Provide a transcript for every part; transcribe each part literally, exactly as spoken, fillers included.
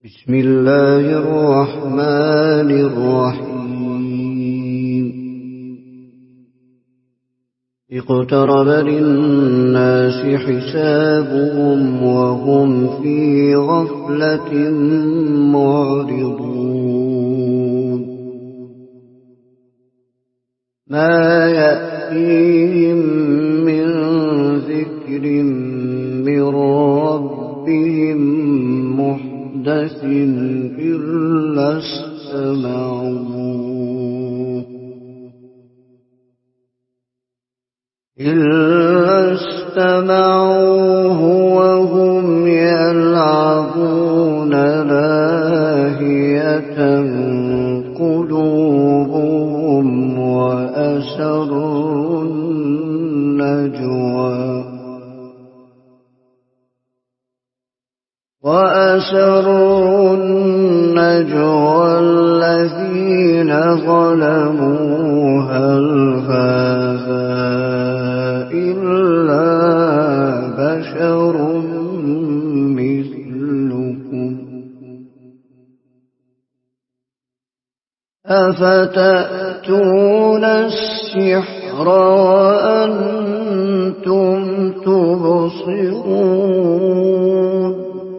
بسم الله الرحمن الرحيم اقترب للناس حسابهم وهم في غفلة معرضون ما يأتيهم من ذكر من ربهم محدث إلا استمعوه إلا استمعوه وهم يلعبون لاهية قلوبهم وأسروا النجوى وأسروا النجوى الذين ظلموا هل هذا إلا بشر مثلكم أفتأتون السحر وأنتم تبصرون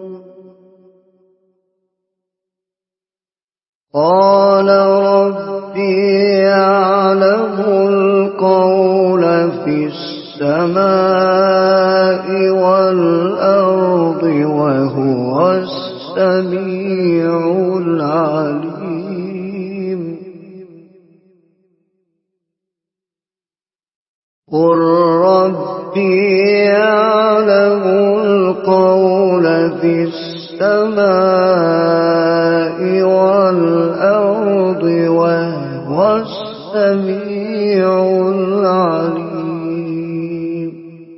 قال ربي يعلم القول في السماء والأرض وهو السميع العليم قل ربي يعلم القول في السماء والأرض وهو السميع العليم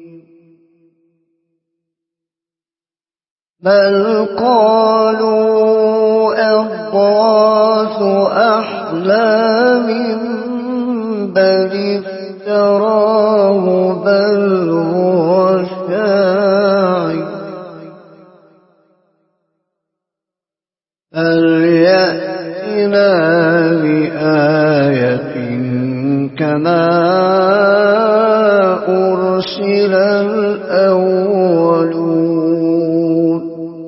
بل قالوا أضغاث أحلام بل افتراه بل هو شاعر فليأتنا بآية كما أرسل الأولون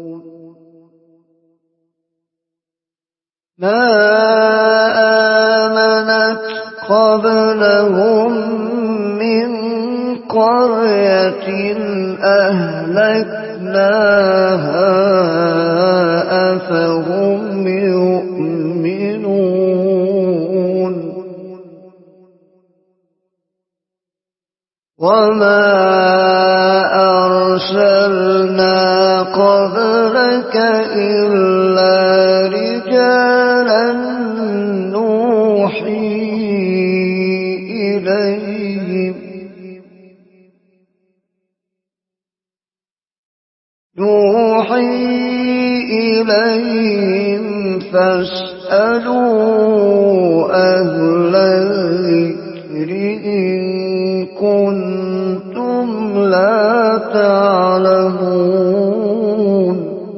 ما آمنت قبلهم من قرية أهلكناها أفهم يؤمنون وما أرسلنا قبلك إلا رجالا نوحي إليهم نوحي إليهم فاسألوا أهل الذكر إن كنتم لا تعلمون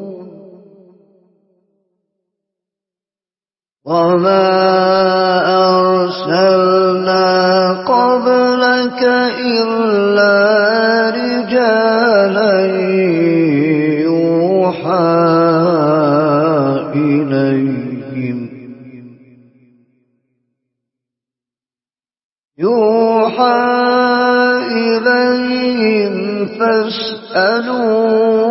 وما أرسلنا قبلك إلا رجالا يوحى إليهم يوحى إليهم فاسألوا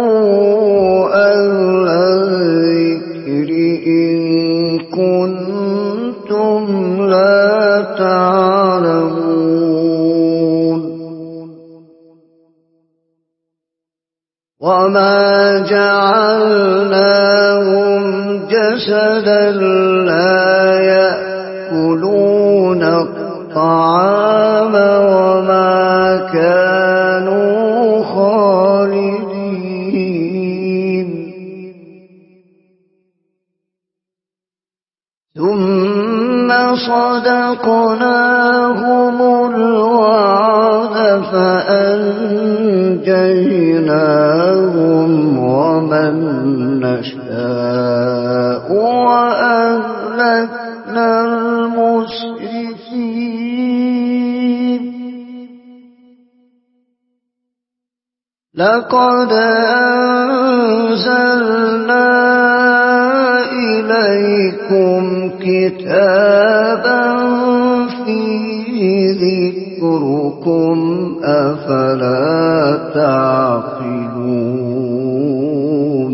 أهل الذكر إن كنتم لا تعلمون وما جعلناهم جسدا لا يأكلون الطعام وما كانوا خالدين ثم صدقناهم الوعد فأنجيناهم ومن نشاء لقد أنزلنا إليكم كتابا فيه ذكركم أفلا تعقلون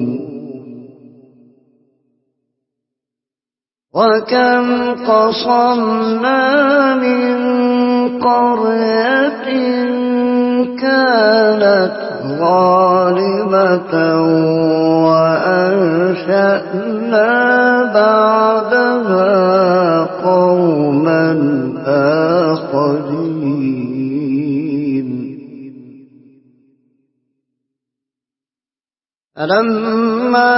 وكم قصمنا من قرية كانت ظالمة وأنشأنا بعدها قوما آخرين فلما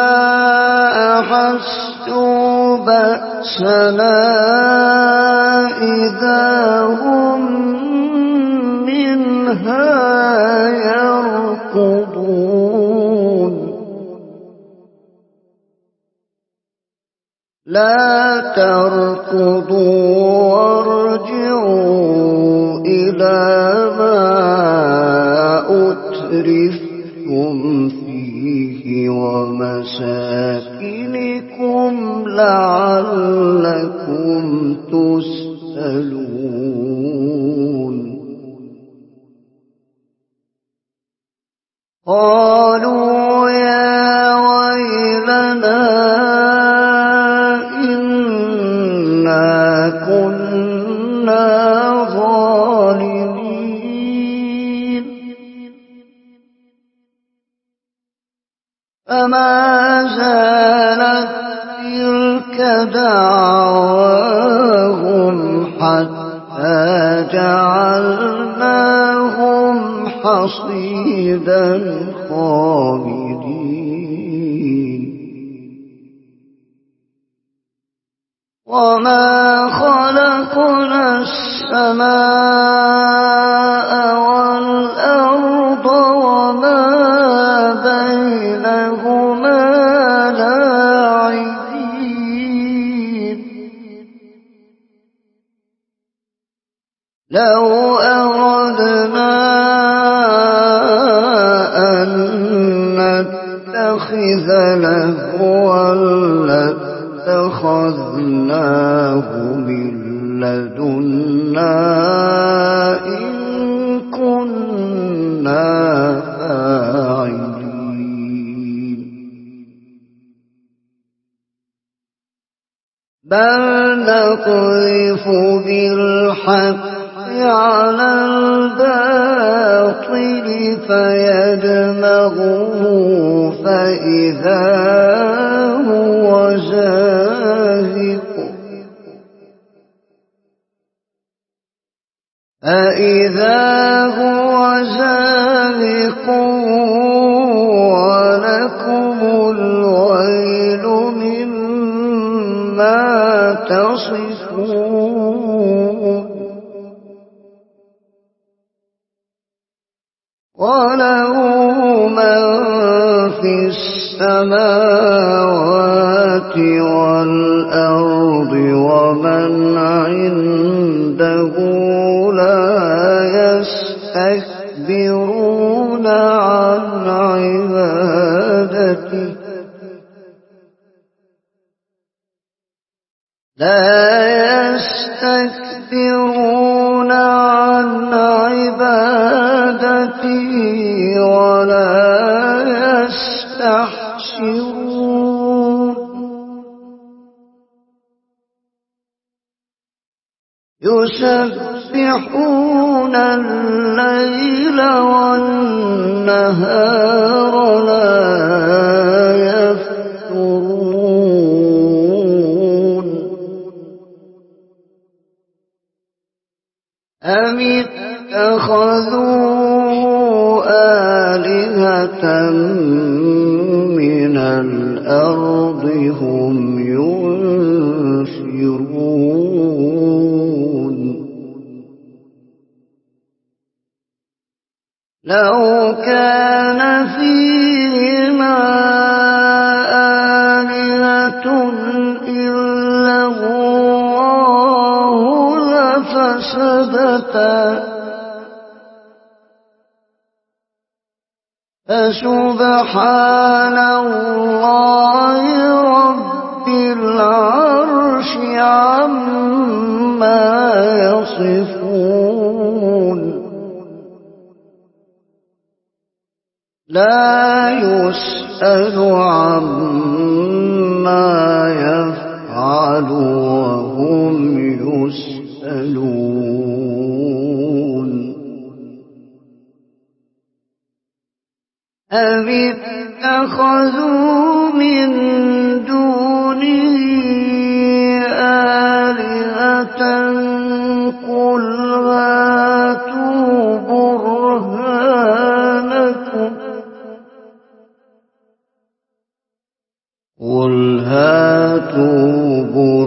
أحسوا بأسنا إذا هم منها يركضون لا تركضوا وارجعوا إلى ما أترفتم فيه ومساكنكم لعلكم تسألون قالوا يا ويلنا إنا كنا ظالمين فما زالت تلك دعواهم حتى جعلناهم حصيدا خامدين وما خلقنا السماء والأرض وما بينهما لاعبين لو أردنا أن نتخذ لهوا لاتخذناه من لدنا إن كنا فاعلين بل نقذف بالحق على الباطل فيدمغه فإذا هو زاهق فإذا هو زاهق ولكم الويل مما تصفون وله من في السماوات والأرض ومن عنده لا يستكبرون عن عبادته لا يستكبرون عن عبادته ولا يستحسرون يسبحون الليل والنهار لا يفترون أم اتخذوا آلهة من الأرض هم ينشرون لو كان فيهما آلهة إلا الله لفسدتا فسبحان الله رب العرش عما يصفون لا يسأل عما يفعل وهم يسألون أم اتخذوا من دونه آلهة قل هاتوا برهانكم قل هاتوا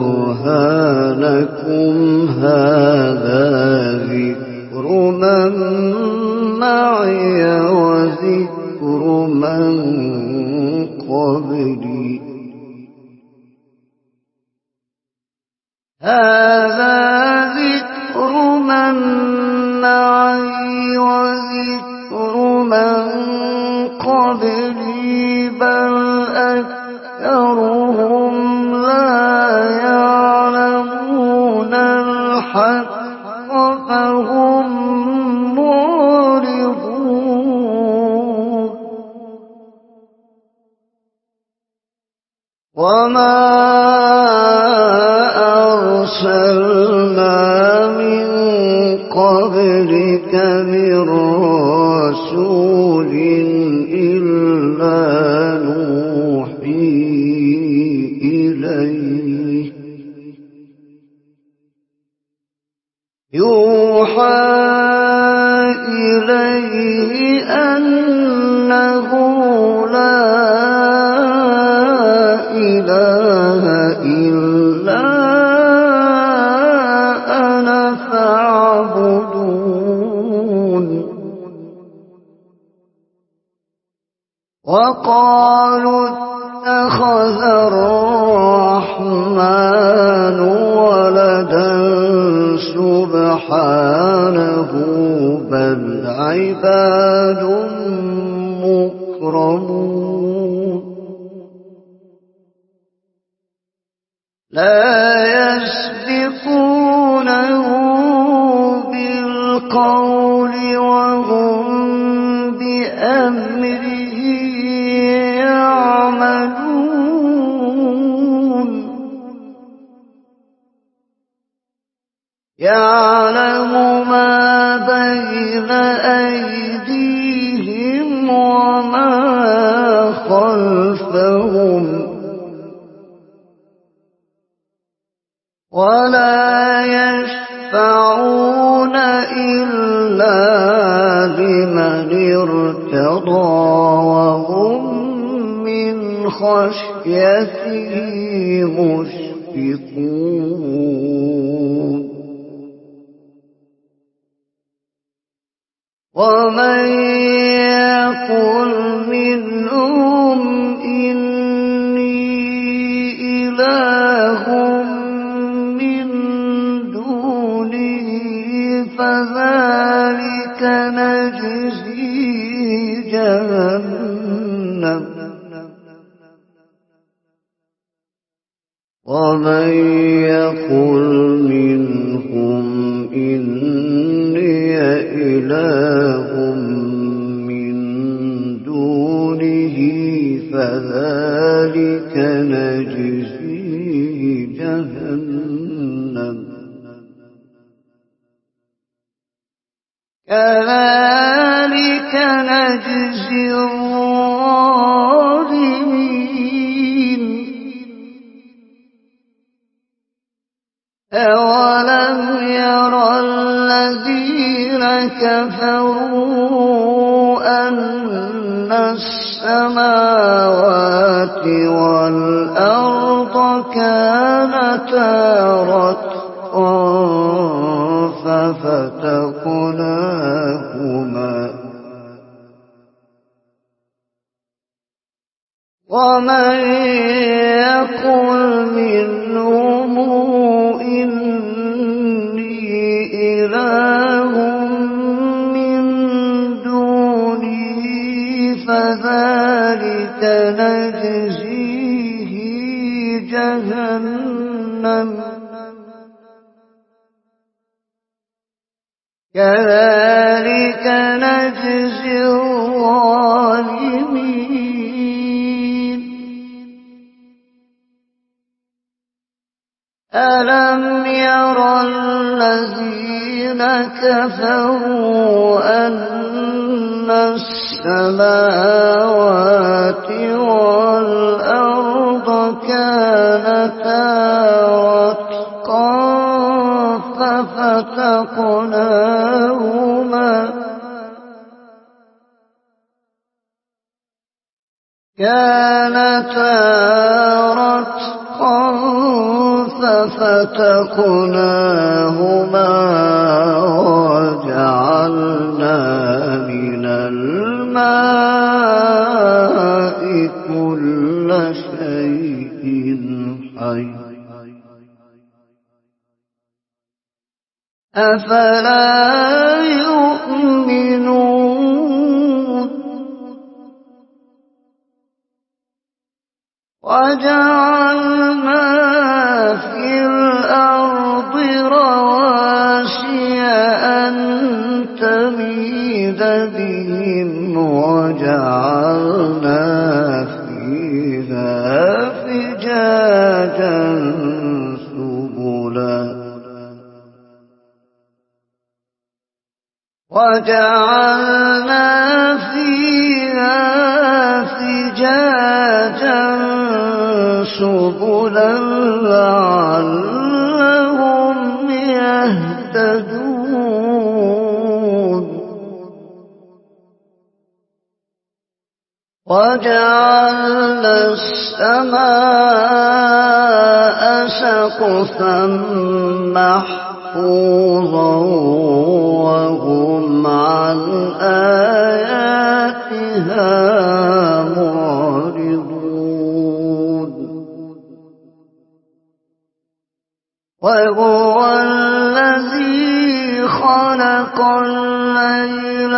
برهانكم هذا ذكر من معي وذكر من قبلي هذا ذكر من معي وذكر من قبلي بل أكثرهم لا يعلمون الحق فهم معرضون وما أرسلنا من قبلك من رسول إلا نوحي إليه يوحى إليه أنه لا إله إلا أنا فاعبدون وقالوا اتخذ الرحمن ولدا سبحانه بل عباد مكرمون لا يسبقونه بالقول وهم بأمره يعملون يعلم ما بين أيديهم وما خلفهم ولا يشفعون إلا لمن ارتضى وهم من خشيته مشفقون ومن يقل منهم إني إله من دونه فذلك نجزيه جهنم ومن يقل منهم إني إله من دونه فذلك نجزيه جهنم كذلك نجزي الظالمين أولم يرى الذين كفروا أن السماوات والأرض كانتا رتقا ففتقناهما ومن يقل منهم إني إله من دونه جهنم كذلك نجزي الظالمين ألم ير الذين كفروا أن السماوات والأرض كانتا رتقا ففتقناهما كانتا رتقا ففتقناهما وجعلنا من الماء كل شيء حي أفلا يؤمنون وجعلنا في الأرض رواسي أن تميد بهم وجعلنا فيها فجاجا سبلا وجعلنا فيها فجاجا سبلا لعلهم يهتدون وجعلنا السماء سقفا محفوظا وهم عن آياتها معرضون وهو الذي خلق الليل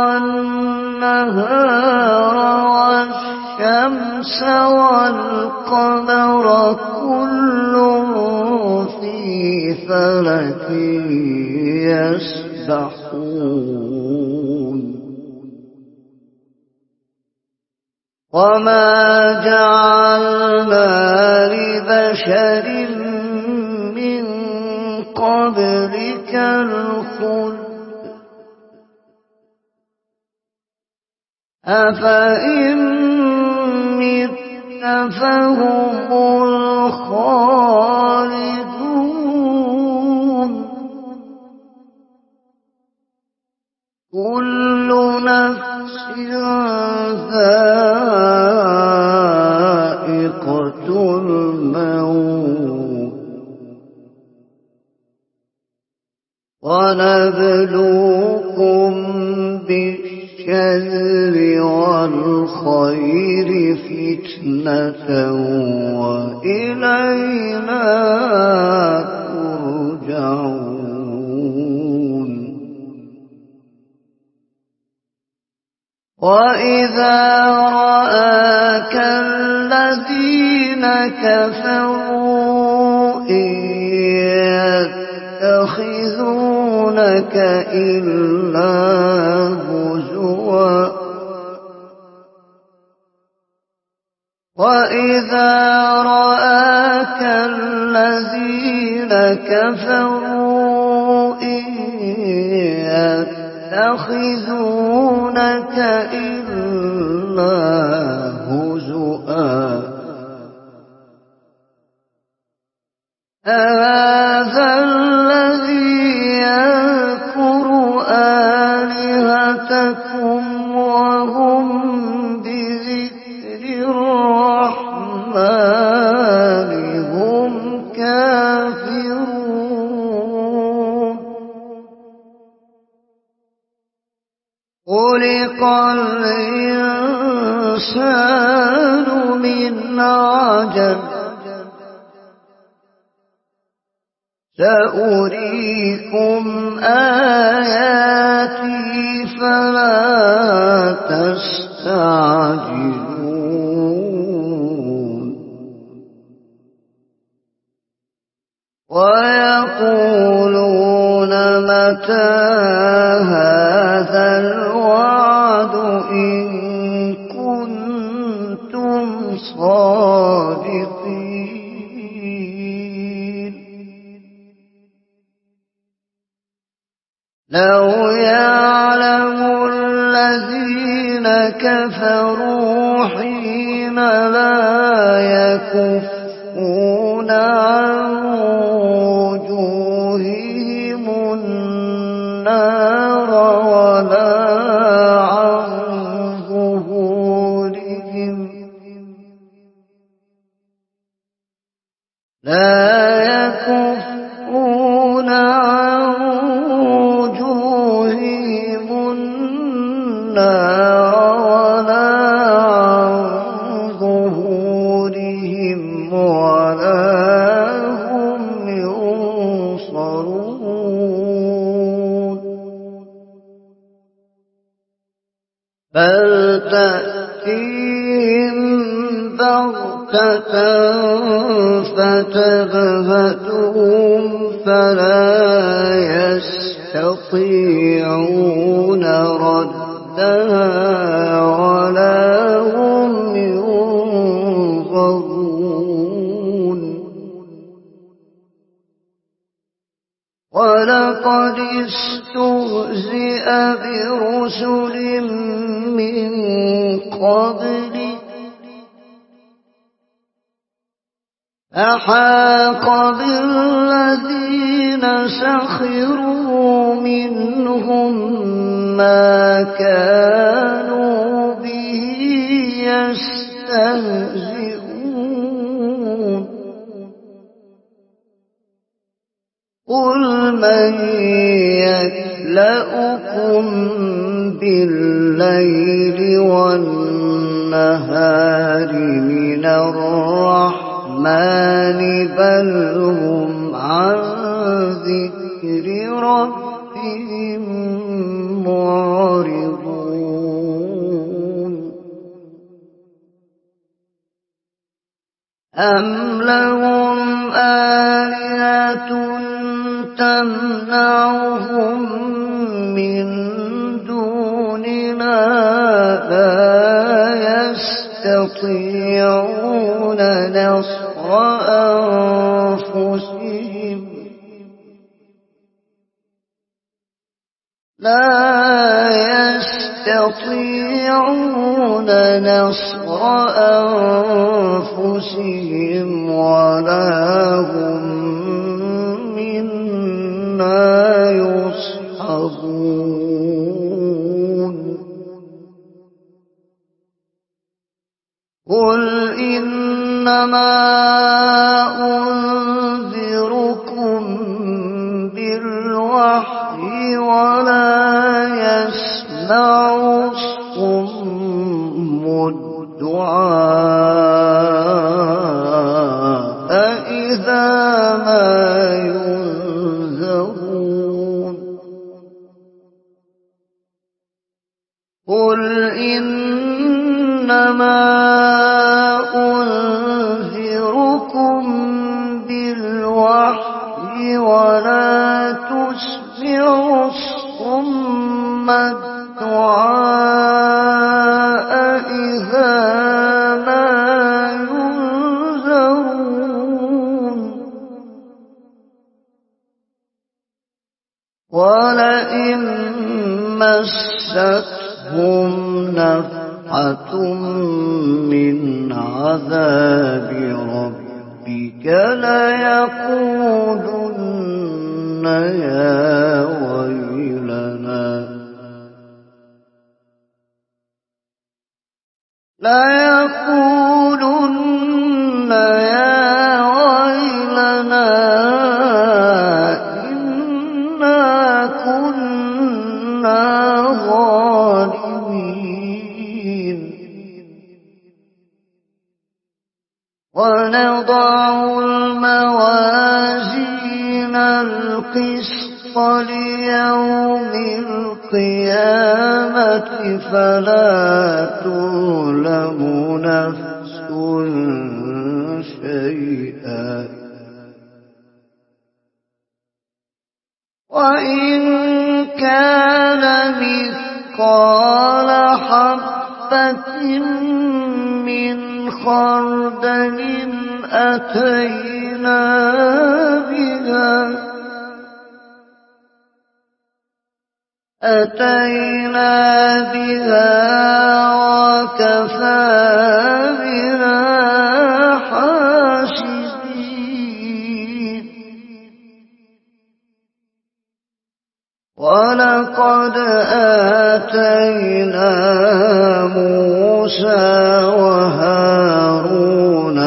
والنهار والشمس والقمر كل في فلك يسبحون وما جعلنا لبشر من قبلك الخلد أفإن مت فهم الخالدون كل نفس ذائقة الموت ونبلوكم بالشر والخير فتنة وإلينا ترجعون وإذا رآك الذين كفروا إن يتخذونك إلا هزوا وإذا رآك الذين كفروا إن يتخذونك إلا هزوا هذا الذي يذكر آلهتكم وهم بذكر الرحمن هم كافرون خلق الإنسان من عجل سأريكم آياتي فلا تستعجلون ويقولون متى هذا الوعد إن كنتم صادقين لو يعلم الذين كفروا حين لا يكفون عن وجوههم النار ولا عن ظهورهم لا يكفون عن وجوههم النار ولا عن ظهورهم ولا هم ينصرون بل تأتيهم بغتة فتبهتهم فلا يستطيعون ردها ولا هم ينظرون ولقد استهزئ برسل من قبلك فحاق بالذين سخروا منهم ما كانوا به يستهزئون قل من يكلؤكم بالليل والنهار من الرحمن بل هم عن ذكر ربهم معرضون أم لهم آلهة تمنعهم من دوننا لا يستطيعون نصر أنفسهم لا يستطيعون نصر أنفسهم ولا هم منا يصحبون قل إنما أنذركم بالوحي ولا يسمع الصم الدعاء إذا ما ينذرون قل إنما أنذركم بالوحي ولا تسمع الصم الدعاء إذا ما ينذرون ولئن مستهم نفحة من عذاب ربك ليقولن يا ويلنا ليقولن يا ويلنا إنا كنا ظالمين ونضع الموازين القسط ليوم القيامة فلا تظلم نفس شيئا مثقال حبة من خردل أتينا بها أتينا بها وكفى بنا حاسبين ولقد آتينا موسى وهارون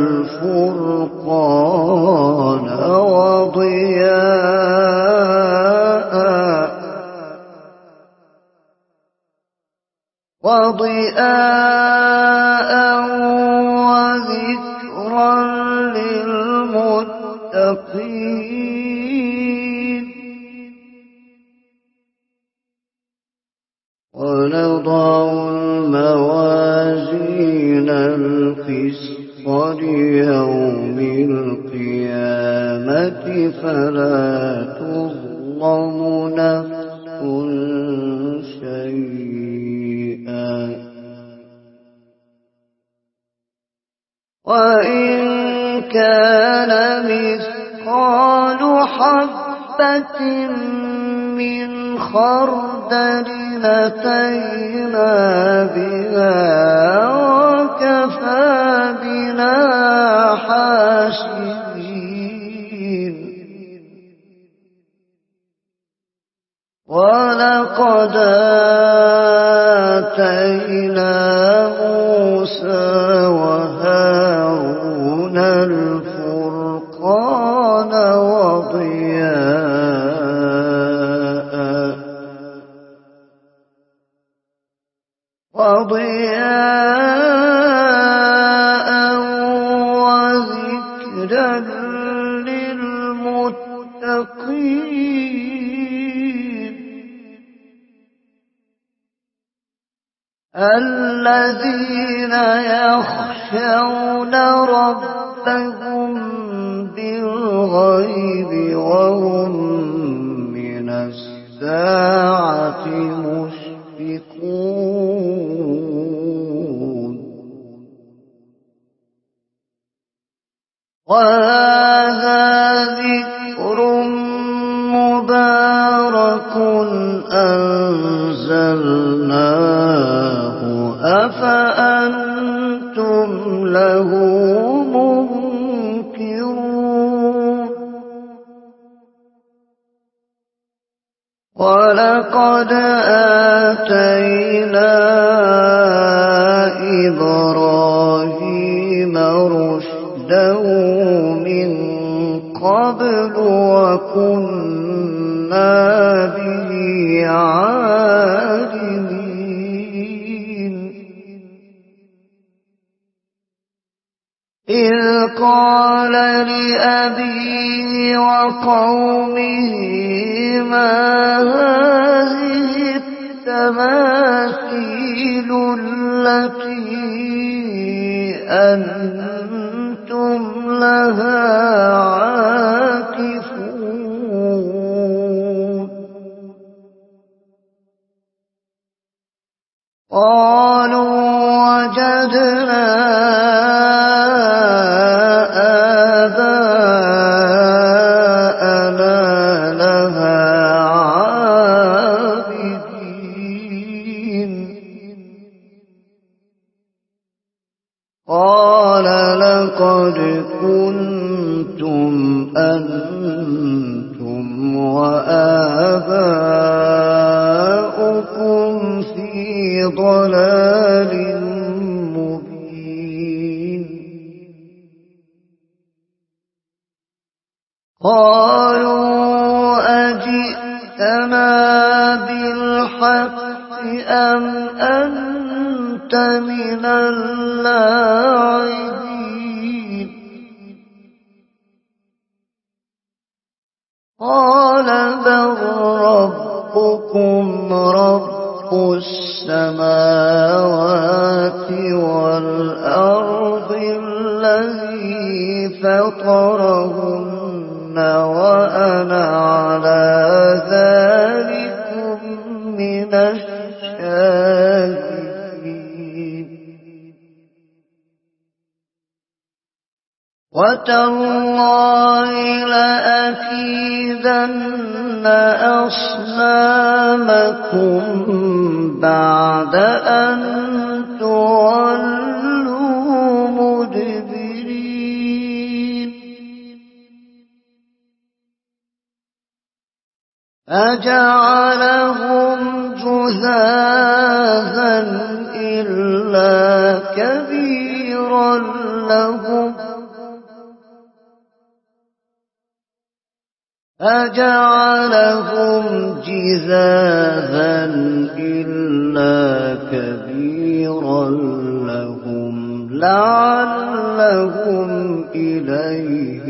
الفرقان وضياء وضياء وذكرا للمتقين ونضع الموازين القسط ليوم القيامة فلا تظلم نفس شيئا وإن كان مثقال حبة من خردل أتينا بها وكفى بنا حاسبين ولقد آتينا موسى وهارون الفرقان وضياء وضياء وذكرا للمتقين الذين يخشون ربهم بالغيب وهم من الساعة مشفقون وهذا ذكر مبارك أنزلناه أفأنتم له منكرون ولقد آتينا إبراهيم رشده من قبل وكنا به عالمين إذ قال لأبيه وقومه ما هذه التماثيل التي أنتم لها عاكفون قالوا وجدنا آباءنا لها عابدين قال لقد كنتم أنتم وآباؤكم في ضلال مبين قالوا أجئتنا بالحق أم أنت من اللاعبين قال بل ربكم رب السماوات والأرض الذي فطرهن وأنا على ذلكم من وتالله لأكيدن أصنامكم بعد أن تولوا مدبرين أجعلهم جذاذا إلا كبيرا لهم أجعلهم جذاذا إلا كبيرا لهم لعلهم إليه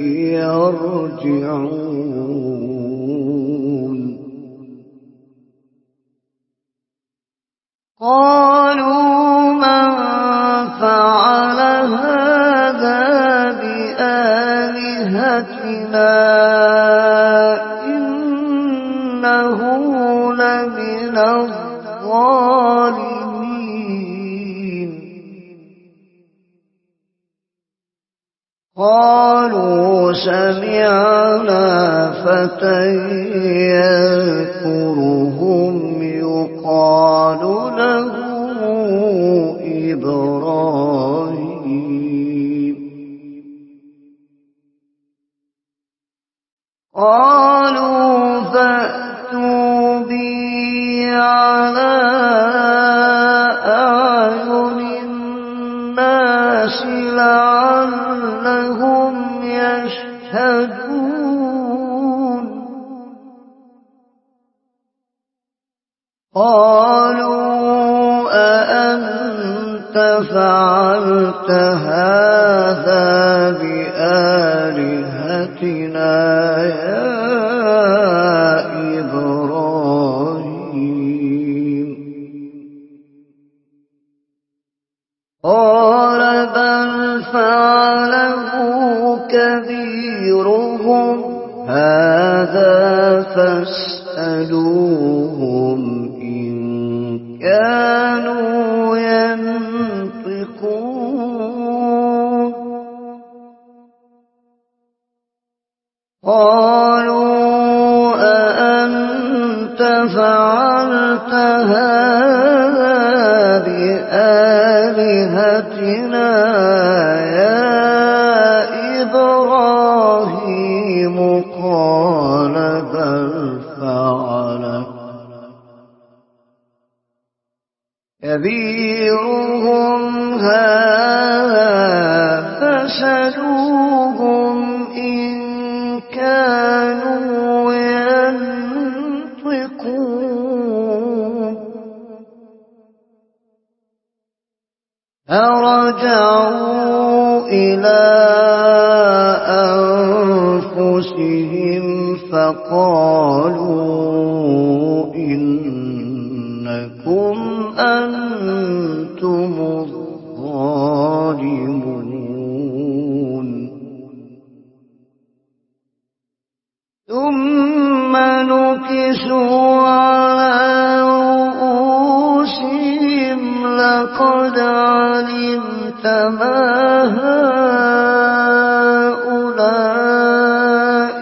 يرجعون قالوا من فعل هذا بآلهتنا إنه لمن الظالمين قالوا سمعنا فتى يذكرهم يقال له إبراهيم قالوا فأتوا به على أعين الناس لعلهم يشهدون قالوا أأنت فعلت هذا بآلهتنا يا إبراهيم قال بل فعله كبيرهم هذا فاسألوهم إن كانوا ينطقون قالوا أأنت فعلت هذا بآلهتنا يا إبراهيم قال بل فعله كبيرهم هذا فاسألوهم إن كانوا ينطقون فرجعوا إلى أنفسهم فقالوا إنكم أنتم الظالمون ثم نكسوا على رؤوسهم لقد علمت ما هؤلاء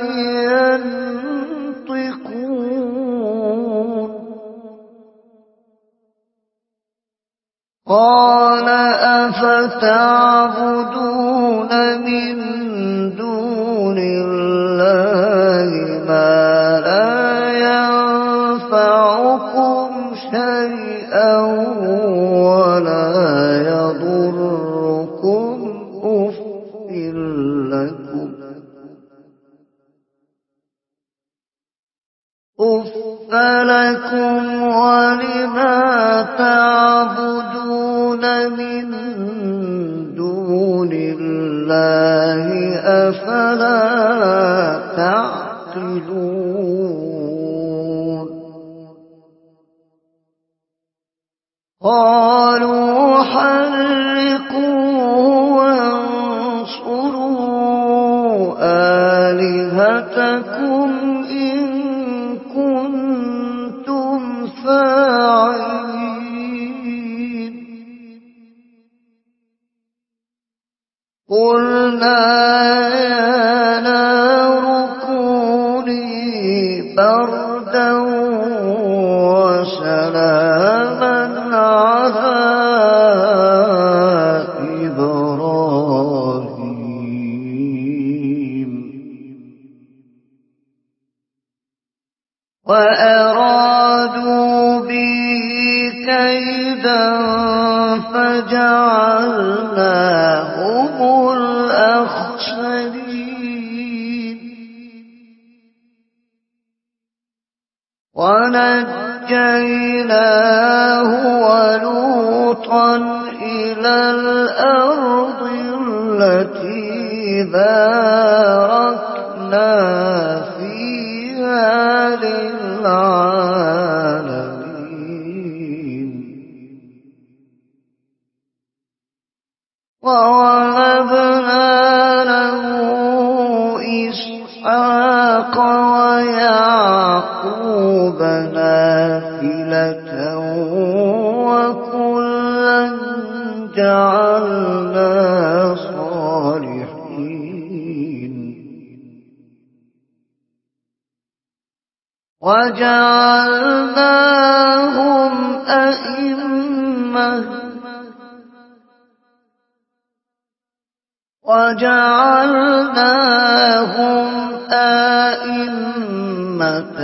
ينطقون قال أفتعبدون من دون الله ما لا ينفعكم شيئا ولا يضركم أف لكم أف لكم ولما تعبدون من دون الله أفلا تعقلون قالوا حرقوه وانصروا آلهتكم إن كنتم فاعلين قلنا وأرادوا به كيدا فجعلناهم الأخسرين ونجيناه ولوطا إلى الأرض التي باركنا فيها للعالمين ووهبنا له إسحاق ويعقوب نافلة وكلا جعلنا صالحين وجعلناهم أئمة وجعلناهم أئمة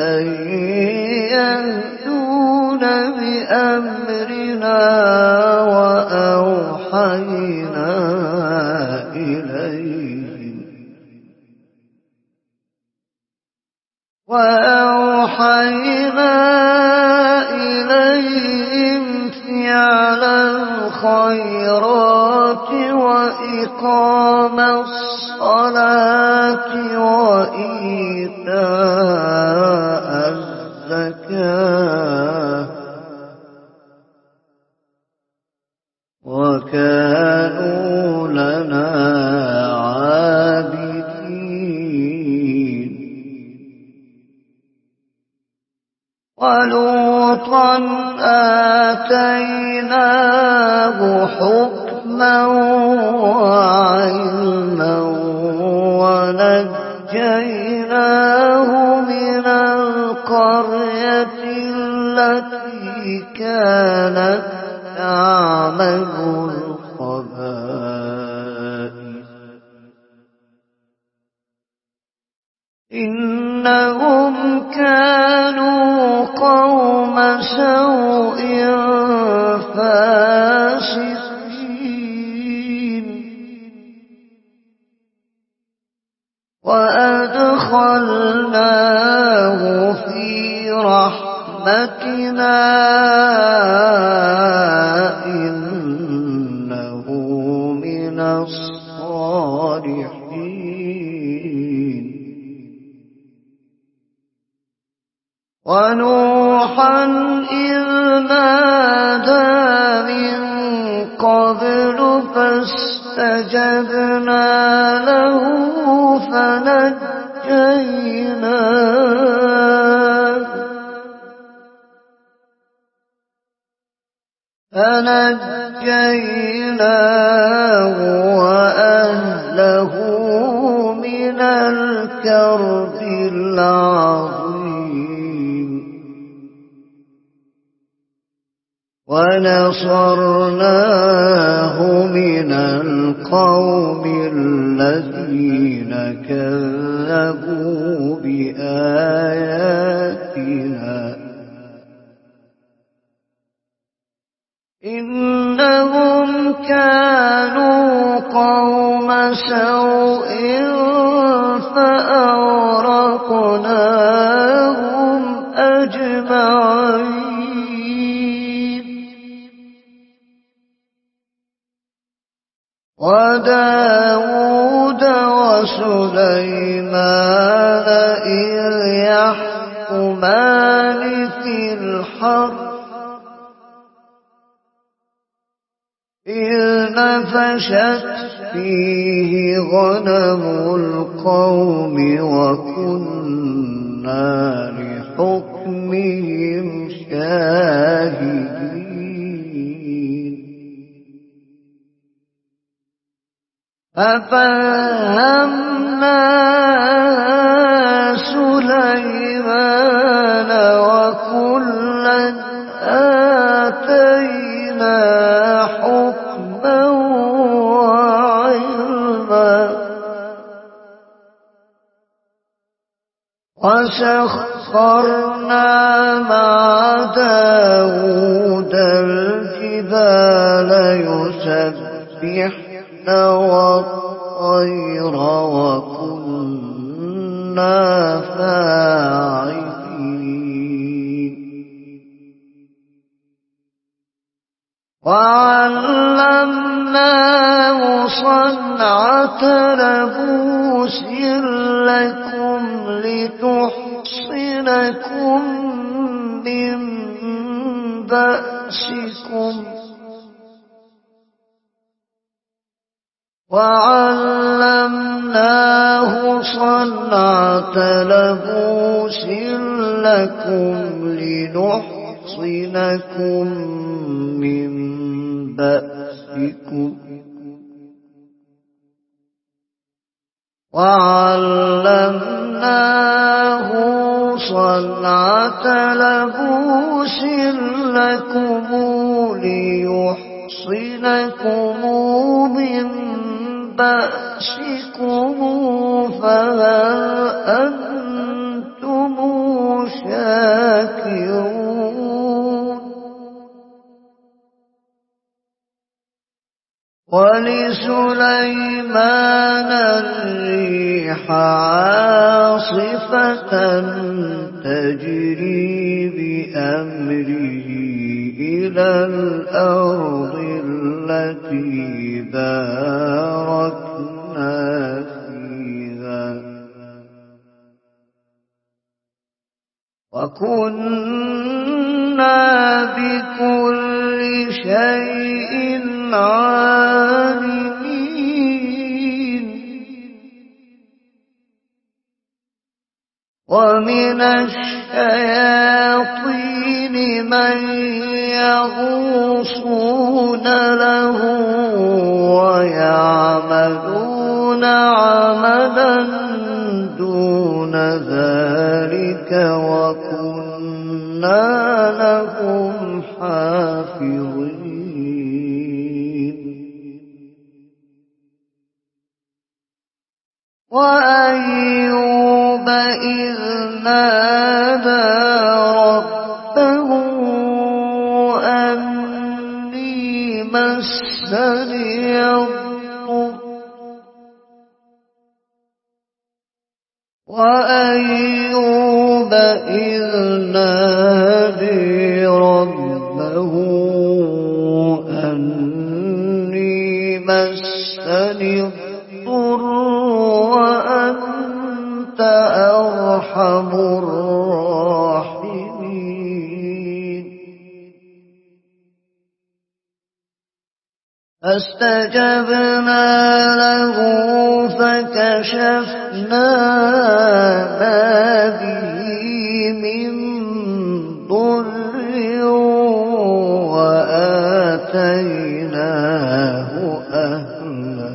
يهدون بأمرنا وأوحينا إليهم وأوحينا إليهم فعل الخيرات وإقام الصلاة وإيتاء الزكاة وكانوا لنا عابدين ولوطا آتيناه حكما وعلما ونجيناه من القرية التي كانت تعمل الخبائث إنهم كانوا قوم سوء فاسقين وأدخلناه في رحمتنا إنه من الصالحين ونوحا إذ نادى من قبل فاستجبنا له فنجيناه فنجيناه وأهله من الكرب العظيم ونصرناه من القوم الذين كذبوا بآياتنا إنهم كانوا قوم سوء فأغرقناهم أجمعين وداود وسليمان إذ يحكمان في الحرث إذ نفشت فيه غنم القوم وكنا لحكمهم شاهدين ففهمناها سليمان وكلا آتينا حكما وعلما وسخرنا مع داود الجبال يسبحن والطير وكنا فاعلين وعلمناه صنعة لبوس لكم لتحصنكم من بأسكم وعلمناه صنعة لبوس لكم لنحصنكم من بأسكم وعلمناه صنعة لبوس لكم ليحصنكم من بأسكم فهل أنتم شاكرون ولسليمان الريح عاصفة تجري بأمره إلى الأرض التي باركنا فيها وكنا بكل شيء عالمين ومن الشياطين من يغوصون له ويعملون عملا دون ذلك وكنا لهم حافظين وأيوب إذ نادى ربه أني مسني الضر وأيوب إذ نادى ربه أني مسني الضر وأنت أرحم الراحمين فاستجبنا له فكشفنا ما به من ضر وآتيناه أهله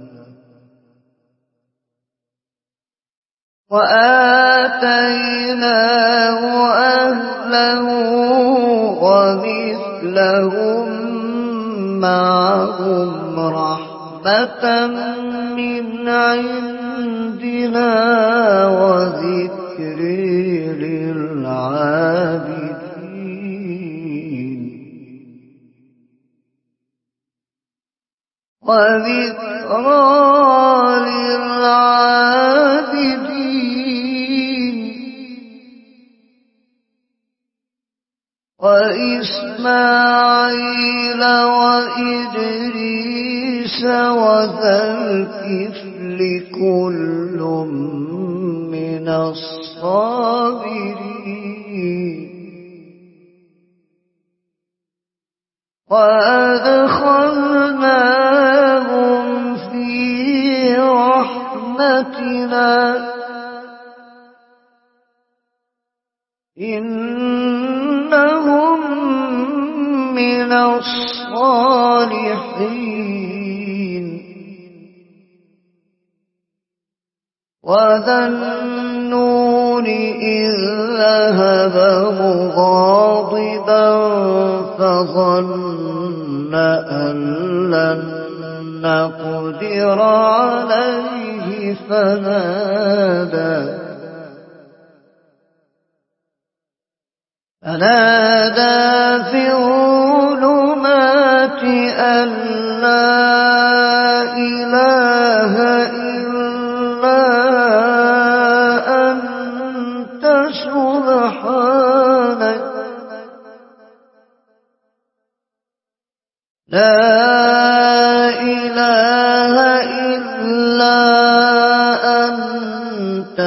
وآتيناه أهله ومثلهم معهم رحمة من عندنا وذكر للعابدين وذكرى للعابدين وإسماعيل وإدريس وذا الكفل كل من الصابرين وأدخلناهم في رحمتنا إنهم من الصالحين وذا النون إذ ذهب مغاضبا فظن أن لن نقدر عليه فنادى فنادى في الظلمات أن لا إله إلا أنت سبحانك لا إله إلا أنت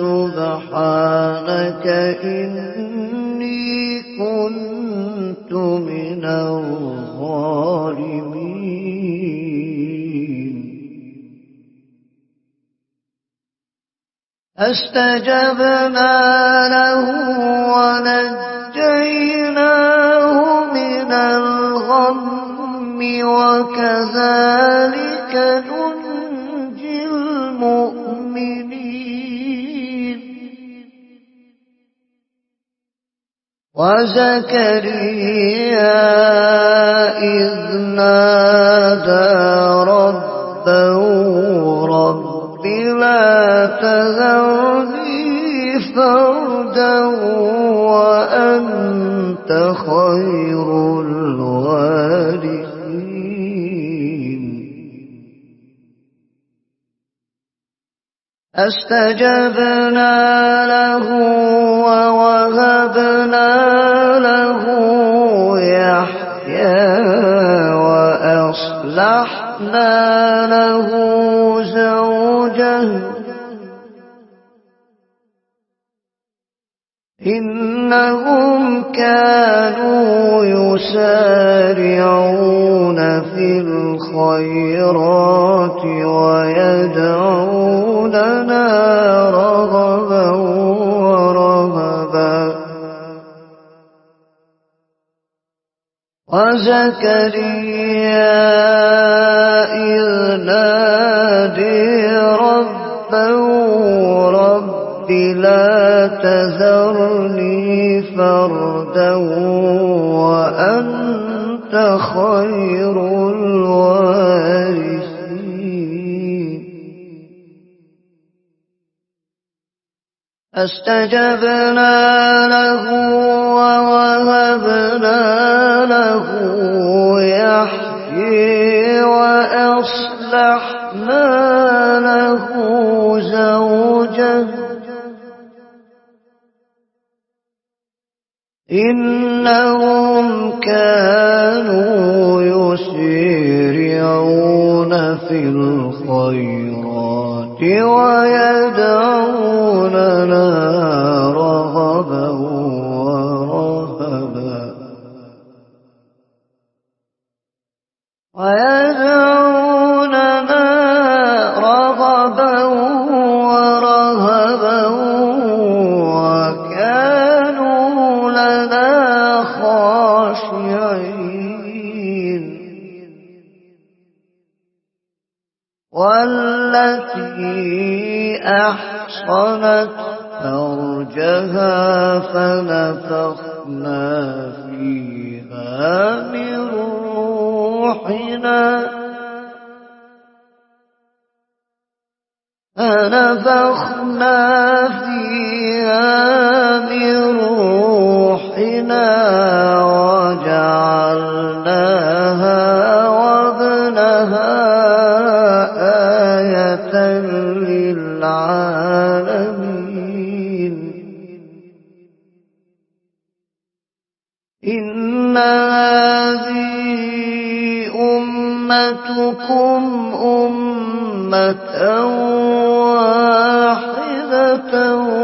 سبحانك إني كنت من الظالمين فاستجبنا له ونجيناه من الغم وكذلك ننجي المؤمنين وزكريا إذ نادى ربه رب لا تذرني فردا وأنت خير الوارثين استجبنا له ووهبنا له يحيى وأصلحنا له زوجه إنهم كانوا يسارعون في الخيرات ويدعوننا رغبا ورهبا وزكريا إذ نادى ربه رب لا تذرني فردا وأنت خير الوارثين استجبنا له ووهبنا له يحيى وأصلحنا له زوجه إنهم كانوا يسارعون في الخيرات ويدعوننا رغبا ورهبا ويدعوننا رغبا ورهبا وكانوا لنا خاشعين والتي أحصنت فرجها فنفخنا فيها من روحنا فنفخنا فيها من روحنا وجعلناها وابنها آية للعالمين إن هذه أمتكم أمة واحدة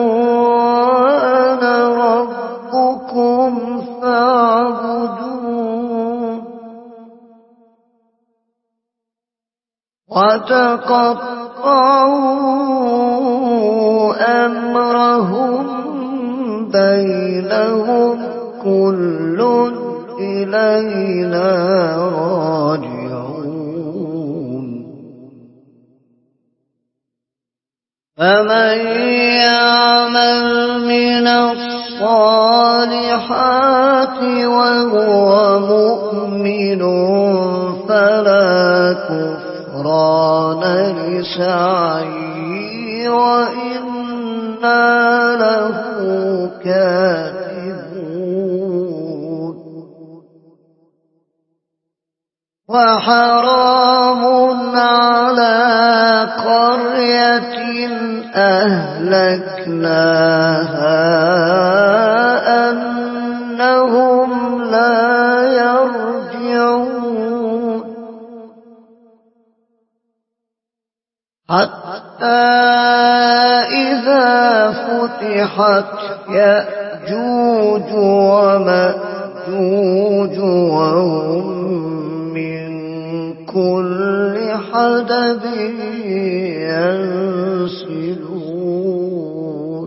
وأنا ربكم فاعبدون وتقطعوا أمرهم بينهم كل إلينا راجعون فمن يعمل من الصالحات وهو مؤمن فلا كفران لسعيه وإنا له كاتبون وحرام على قرية أهلكناها أنهم لا يرجعون حتى إذا فتحت يأجوج ومأجوج وهم من كل حدب ينسلون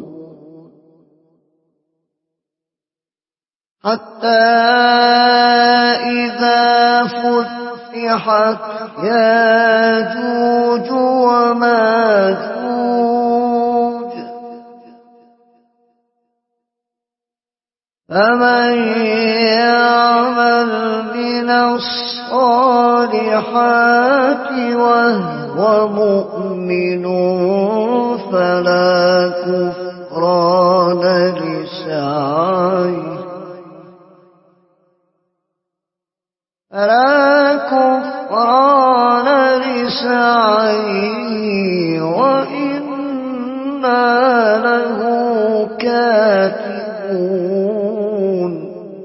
حتى إذا فتحت يأجوج ومأجوج فمن يعمل من الصالحات وهو مؤمن فلا كفران لسعيه فلا كفران لسعيه وإنا له كاتبون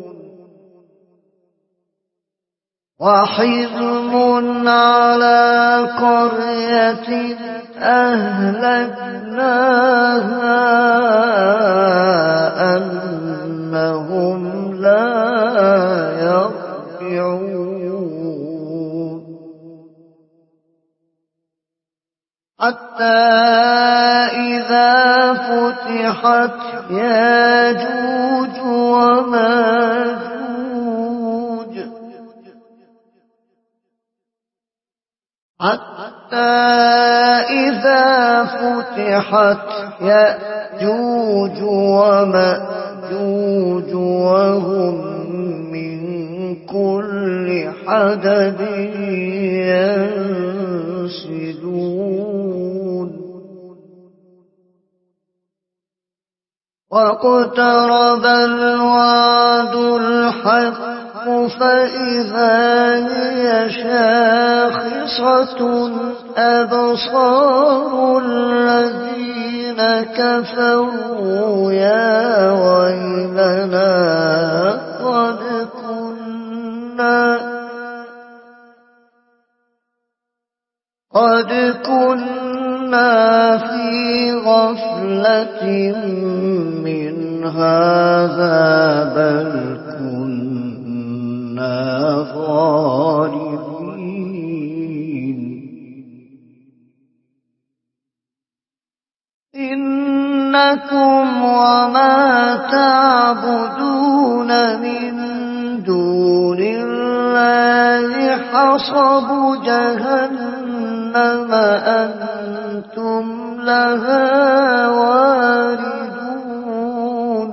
وحرم على قرية أهلكناها أنهم لا يرجعون حتى إذا فتحت يأجوج ومأجوج حتى إذا فتحت يأجوج ومأجوج وهم من كل حدب ينسلون واقترب الوعد الحق فإذا هي شاخصة أبصار الذين كفروا يا ويلنا قد كنا قد كنا في غفلة من هذا بل كنا ظالمين إنكم وما تعبدون من دون الله حصب جهنم أنتم لها واردون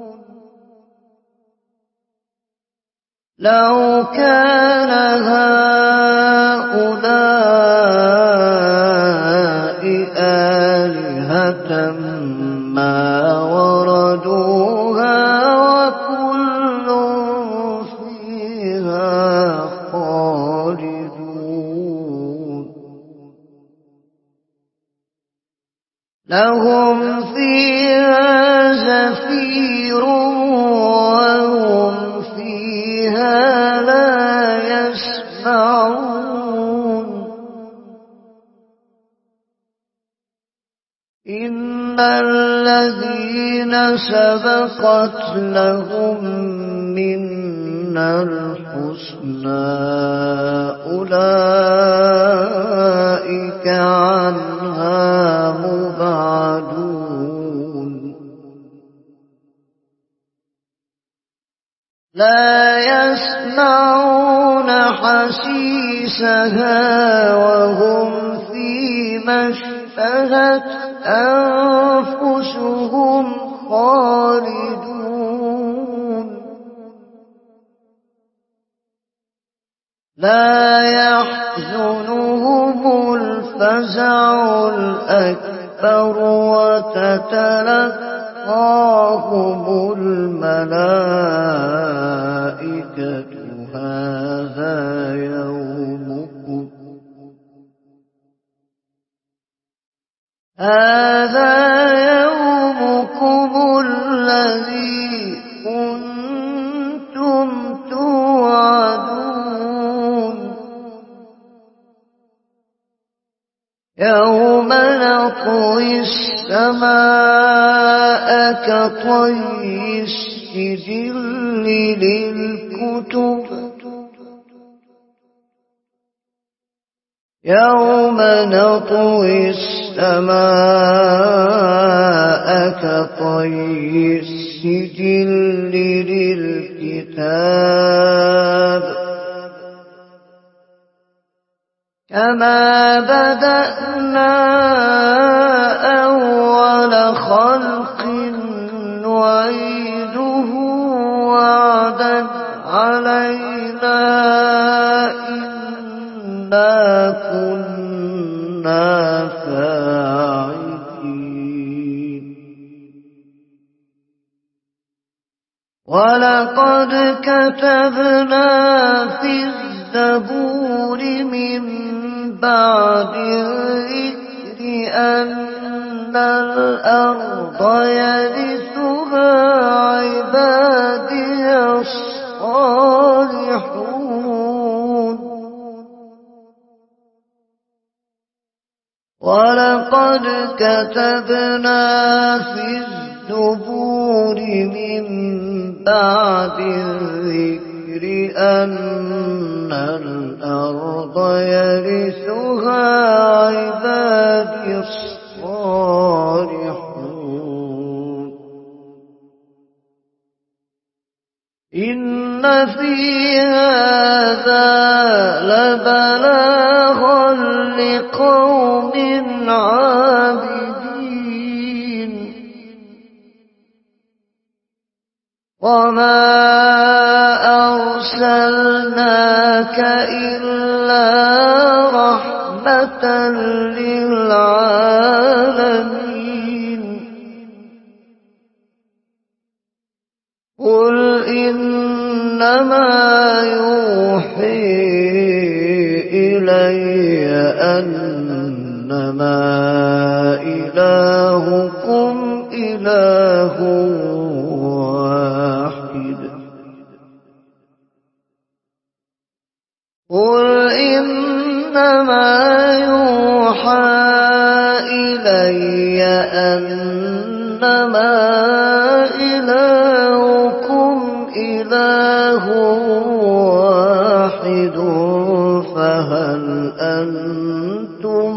لو كان هؤلاء آلهة ما وردوها وكل فيها خالدون لهم فيها زفير وهم فيها لا يسمعون إن الذين سبقت لهم منا الحسنى أولئك عنها مبعدون لا يسمعون حسيسها وهم فيما اشتهت أنفسهم خالدون لا يحزنهم الفزع الأكبر وتتلقاهم الملائكة هذا يوم هذا يومكم الذي كنتم توعدون يوم نطوي السماء كطي السجل للكتب يوم نطوي السماء كطي السجل للكتاب كما بدأنا أول خلق نعيده وعدا علينا إنا كنا فاعلين ولقد كتبنا في الزبور من بعد الذكر أن الأرض يرثها عبادي الصالحون ولقد كتبنا في الزبور من بعد الذكر أن الأرض يرثها عبادي الصالحون إن في هذا لبلاغا لقوم عابدين وما أرسلناك إلا رحمة للعالمين قل إنما يوحي إلي أنما إلهكم إله واحد قل إنما يوحى إلي أنما إلهكم إله واحد فهل أنتم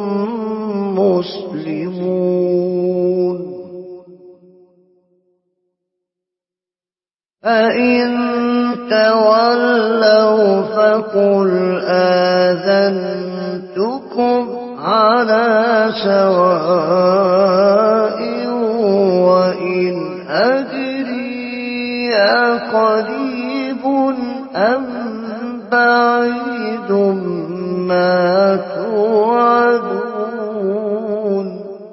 مسلمون فإن تولوا فقل آذنتكم على سواء وإن أدري أقريب أم بعيد ما توعدون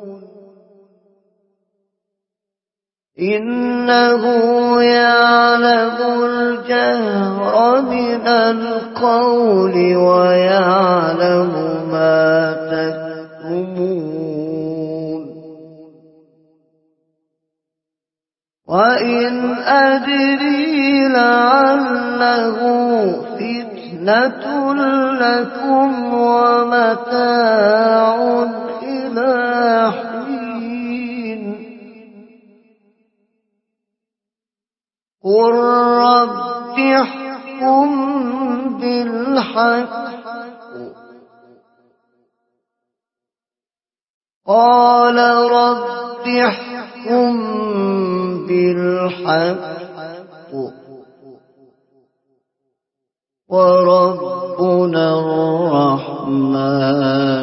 إنه يعلم الجهر من القول ويعلم ما تكتمون وإن أدري لعله فتنة لكم ومتاع إلى حين قل رب احكم بالحق قال رب احكم بالحق وربنا الرحمن